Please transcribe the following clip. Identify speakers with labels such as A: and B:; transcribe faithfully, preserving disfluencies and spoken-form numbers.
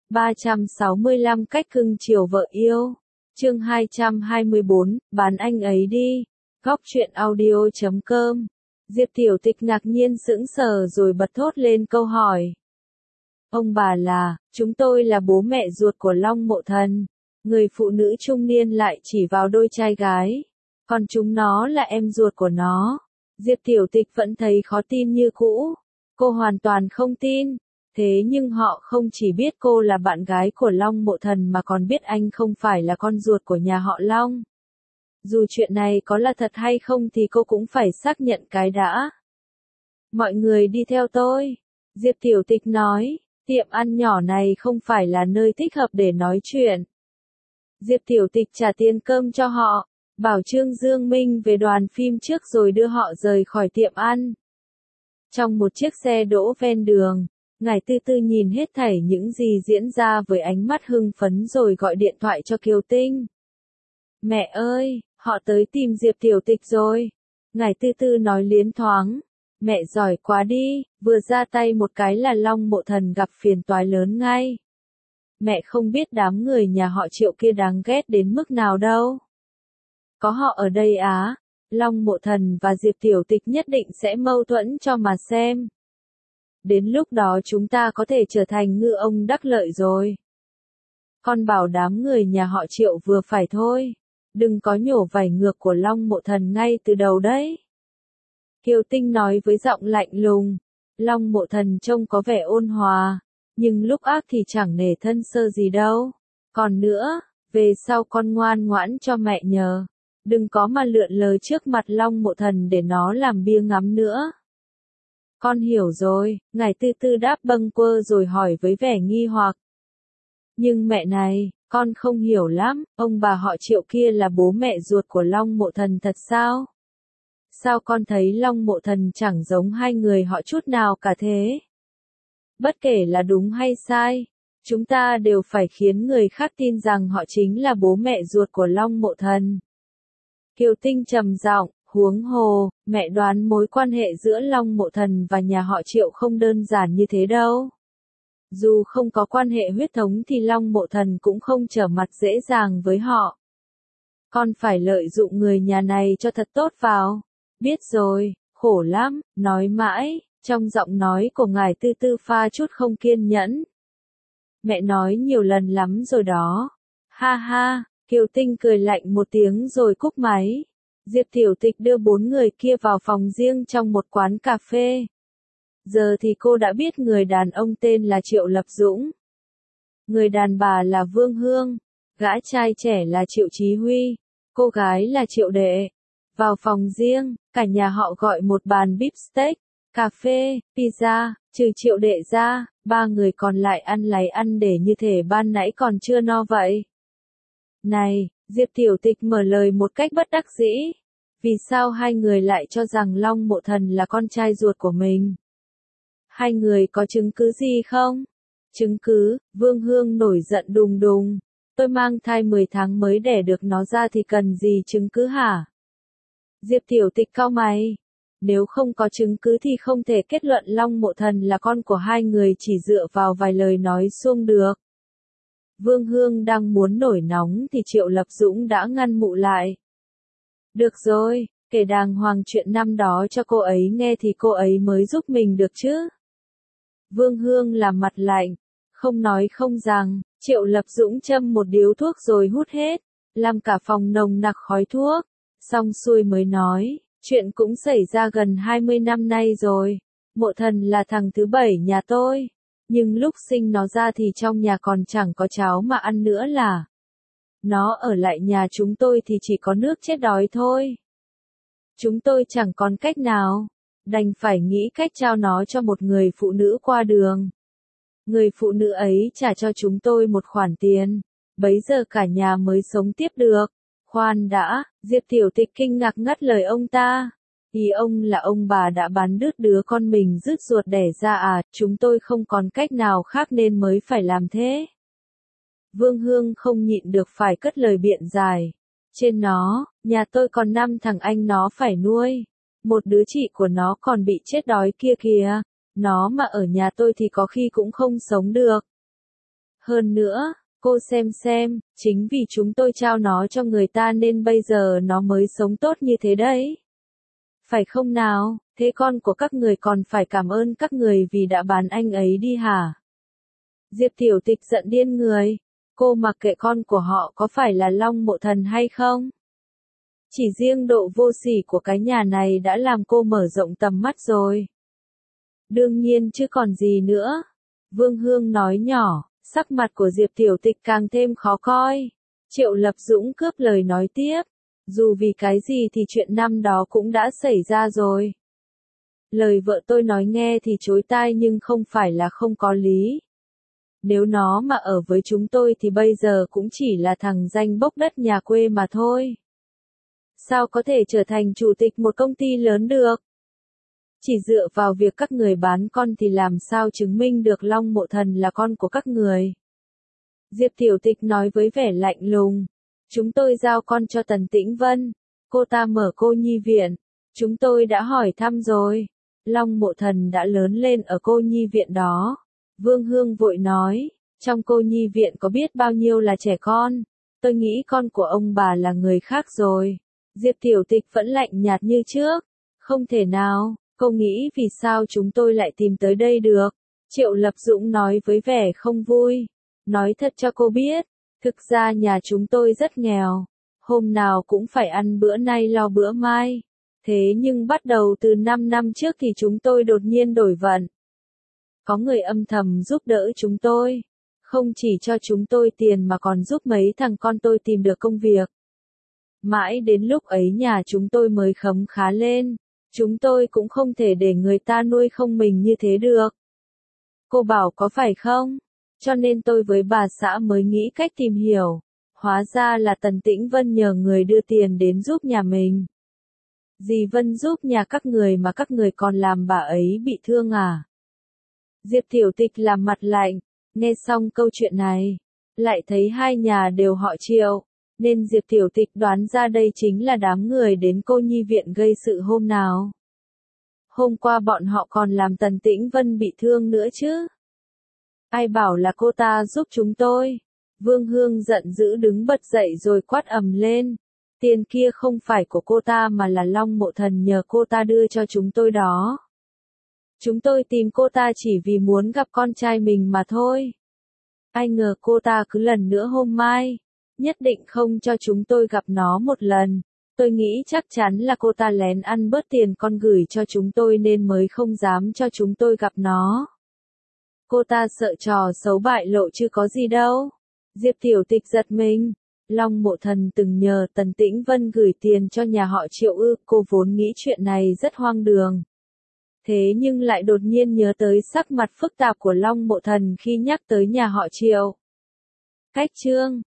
A: ba trăm sáu mươi lăm cách cưng chiều vợ yêu. Chương hai trăm hai mươi bốn, bán anh ấy đi. Góc truyện audio chấm com. Diệp Tiểu Tịch ngạc nhiên sững sờ rồi bật thốt lên câu hỏi. Ông bà là, chúng tôi là bố mẹ ruột của Long Mộ Thần. Người phụ nữ trung niên lại chỉ vào đôi trai gái. Còn chúng nó là em ruột của nó. Diệp Tiểu Tịch vẫn thấy khó tin như cũ. Cô hoàn toàn không tin. Thế nhưng họ không chỉ biết cô là bạn gái của Long Mộ Thần mà còn biết anh không phải là con ruột của nhà họ Long. Dù chuyện này có là thật hay không thì cô cũng phải xác nhận cái đã. Mọi người đi theo tôi. Diệp Tiểu Tịch nói, tiệm ăn nhỏ này không phải là nơi thích hợp để nói chuyện. Diệp Tiểu Tịch trả tiền cơm cho họ, bảo Trương Dương Minh về đoàn phim trước rồi đưa họ rời khỏi tiệm ăn. Trong một chiếc xe đỗ ven đường, Ngải Tư Tư nhìn hết thảy những gì diễn ra với ánh mắt hưng phấn rồi gọi điện thoại cho Kiều Tinh. Mẹ ơi, họ tới tìm Diệp Tiểu Tịch rồi. Ngải Tư Tư nói liến thoáng. Mẹ giỏi quá đi, vừa ra tay một cái là Long Mộ Thần gặp phiền toái lớn ngay. Mẹ không biết đám người nhà họ Triệu kia đáng ghét đến mức nào đâu. Có họ ở đây á, Long Mộ Thần và Diệp Tiểu Tịch nhất định sẽ mâu thuẫn cho mà xem. Đến lúc đó chúng ta có thể trở thành ngư ông đắc lợi rồi. Con bảo đám người nhà họ Triệu vừa phải thôi. Đừng có nhổ vảy ngược của Long Mộ Thần ngay từ đầu đấy. Kiều Tinh nói với giọng lạnh lùng. Long Mộ Thần trông có vẻ ôn hòa, nhưng lúc ác thì chẳng nể thân sơ gì đâu. Còn nữa, về sau con ngoan ngoãn cho mẹ nhờ. Đừng có mà lượn lờ trước mặt Long Mộ Thần để nó làm bia ngắm nữa. Con hiểu rồi, Ngải Tư Tư đáp bâng quơ rồi hỏi với vẻ nghi hoặc. Nhưng mẹ này, con không hiểu lắm, ông bà họ Triệu kia là bố mẹ ruột của Long Mộ Thần thật sao? Sao con thấy Long Mộ Thần chẳng giống hai người họ chút nào cả thế? Bất kể là đúng hay sai, chúng ta đều phải khiến người khác tin rằng họ chính là bố mẹ ruột của Long Mộ Thần. Kiều Tinh trầm giọng, huống hồ, mẹ đoán mối quan hệ giữa Long Mộ Thần và nhà họ Triệu không đơn giản như thế đâu. Dù không có quan hệ huyết thống thì Long Mộ Thần cũng không trở mặt dễ dàng với họ. Con phải lợi dụng người nhà này cho thật tốt vào. Biết rồi, khổ lắm, nói mãi, trong giọng nói của Ngải Tư Tư pha chút không kiên nhẫn. Mẹ nói nhiều lần lắm rồi đó. Ha ha, Kiều Tinh cười lạnh một tiếng rồi cúp máy. Diệp Tiểu Tịch đưa bốn người kia vào phòng riêng trong một quán cà phê. Giờ thì cô đã biết người đàn ông tên là Triệu Lập Dũng. Người đàn bà là Vương Hương. Gã trai trẻ là Triệu Chí Huy. Cô gái là Triệu Đệ. Vào phòng riêng, cả nhà họ gọi một bàn beef steak, cà phê, pizza, trừ Triệu Đệ ra, ba người còn lại ăn lấy ăn để như thể ban nãy còn chưa no vậy. Này, Diệp Tiểu Tịch mở lời một cách bất đắc dĩ. Vì sao hai người lại cho rằng Long Mộ Thần là con trai ruột của mình? Hai người có chứng cứ gì không? Chứng cứ, Vương Hương nổi giận đùng đùng. Tôi mang thai mười tháng mới đẻ được nó ra thì cần gì chứng cứ hả? Diệp Tiểu Tịch cau mày. Nếu không có chứng cứ thì không thể kết luận Long Mộ Thần là con của hai người chỉ dựa vào vài lời nói suông được. Vương Hương đang muốn nổi nóng thì Triệu Lập Dũng đã ngăn mụ lại. Được rồi, kể đàng hoàng chuyện năm đó cho cô ấy nghe thì cô ấy mới giúp mình được chứ. Vương Hương làm mặt lạnh, không nói không rằng, Triệu Lập Dũng châm một điếu thuốc rồi hút hết, làm cả phòng nồng nặc khói thuốc, xong xuôi mới nói, chuyện cũng xảy ra gần hai mươi năm nay rồi, Mộ Thần là thằng thứ bảy nhà tôi, nhưng lúc sinh nó ra thì trong nhà còn chẳng có cháo mà ăn nữa là. Nó ở lại nhà chúng tôi thì chỉ có nước chết đói thôi. Chúng tôi chẳng còn cách nào, đành phải nghĩ cách trao nó cho một người phụ nữ qua đường. Người phụ nữ ấy trả cho chúng tôi một khoản tiền, bấy giờ cả nhà mới sống tiếp được. Khoan đã, Diệp Tiểu Tịch kinh ngạc ngắt lời ông ta. Ý ông là ông bà đã bán đứt đứa con mình rứt ruột đẻ ra à, chúng tôi không còn cách nào khác nên mới phải làm thế. Vương Hương không nhịn được phải cất lời biện giải. Trên nó, nhà tôi còn năm thằng anh nó phải nuôi. Một đứa chị của nó còn bị chết đói kia kìa. Nó mà ở nhà tôi thì có khi cũng không sống được. Hơn nữa, cô xem xem, chính vì chúng tôi trao nó cho người ta nên bây giờ nó mới sống tốt như thế đấy. Phải không nào, thế con của các người còn phải cảm ơn các người vì đã bán anh ấy đi hả? Diệp Tiểu Tịch giận điên người. Cô mặc kệ con của họ có phải là Long Mộ Thần hay không? Chỉ riêng độ vô sỉ của cái nhà này đã làm cô mở rộng tầm mắt rồi. Đương nhiên chứ còn gì nữa. Vương Hương nói nhỏ, sắc mặt của Diệp Tiểu Tịch càng thêm khó coi. Triệu Lập Dũng cướp lời nói tiếp. Dù vì cái gì thì chuyện năm đó cũng đã xảy ra rồi. Lời vợ tôi nói nghe thì chối tai nhưng không phải là không có lý. Nếu nó mà ở với chúng tôi thì bây giờ cũng chỉ là thằng danh bốc đất nhà quê mà thôi. Sao có thể trở thành chủ tịch một công ty lớn được? Chỉ dựa vào việc các người bán con thì làm sao chứng minh được Long Mộ Thần là con của các người? Diệp Tiểu Tịch nói với vẻ lạnh lùng. Chúng tôi giao con cho Tần Tĩnh Vân. Cô ta mở cô nhi viện. Chúng tôi đã hỏi thăm rồi. Long Mộ Thần đã lớn lên ở cô nhi viện đó. Vương Hương vội nói. Trong cô nhi viện có biết bao nhiêu là trẻ con. Tôi nghĩ con của ông bà là người khác rồi. Diệp Tiểu Tịch vẫn lạnh nhạt như trước. Không thể nào, cô nghĩ vì sao chúng tôi lại tìm tới đây được. Triệu Lập Dũng nói với vẻ không vui. Nói thật cho cô biết. Thực ra nhà chúng tôi rất nghèo. Hôm nào cũng phải ăn bữa nay lo bữa mai. Thế nhưng bắt đầu từ năm năm trước thì chúng tôi đột nhiên đổi vận. Có người âm thầm giúp đỡ chúng tôi. Không chỉ cho chúng tôi tiền mà còn giúp mấy thằng con tôi tìm được công việc. Mãi đến lúc ấy nhà chúng tôi mới khấm khá lên. Chúng tôi cũng không thể để người ta nuôi không mình như thế được. Cô bảo có phải không? Cho nên tôi với bà xã mới nghĩ cách tìm hiểu. Hóa ra là Tần Tĩnh Vân nhờ người đưa tiền đến giúp nhà mình. Dì Vân giúp nhà các người mà các người còn làm bà ấy bị thương à? Diệp Tiểu Tịch làm mặt lạnh. Nghe xong câu chuyện này. Lại thấy hai nhà đều họ Triệu. Nên Diệp Tiểu Tịch đoán ra đây chính là đám người đến cô nhi viện gây sự hôm nào. Hôm qua bọn họ còn làm Tần Tĩnh Vân bị thương nữa chứ. Ai bảo là cô ta giúp chúng tôi. Vương Hương giận dữ đứng bật dậy rồi quát ầm lên. Tiền kia không phải của cô ta mà là Long Mộ Thần nhờ cô ta đưa cho chúng tôi đó. Chúng tôi tìm cô ta chỉ vì muốn gặp con trai mình mà thôi. Ai ngờ cô ta cứ lần nữa hôm mai. Nhất định không cho chúng tôi gặp nó một lần. Tôi nghĩ chắc chắn là cô ta lén ăn bớt tiền con gửi cho chúng tôi nên mới không dám cho chúng tôi gặp nó. Cô ta sợ trò xấu bại lộ chứ có gì đâu. Diệp Tiểu Tịch giật mình. Long Mộ Thần từng nhờ Tần Tĩnh Vân gửi tiền cho nhà họ Triệu ư, cô vốn nghĩ chuyện này rất hoang đường. Thế nhưng lại đột nhiên nhớ tới sắc mặt phức tạp của Long Mộ Thần khi nhắc tới nhà họ Triệu. Cách chương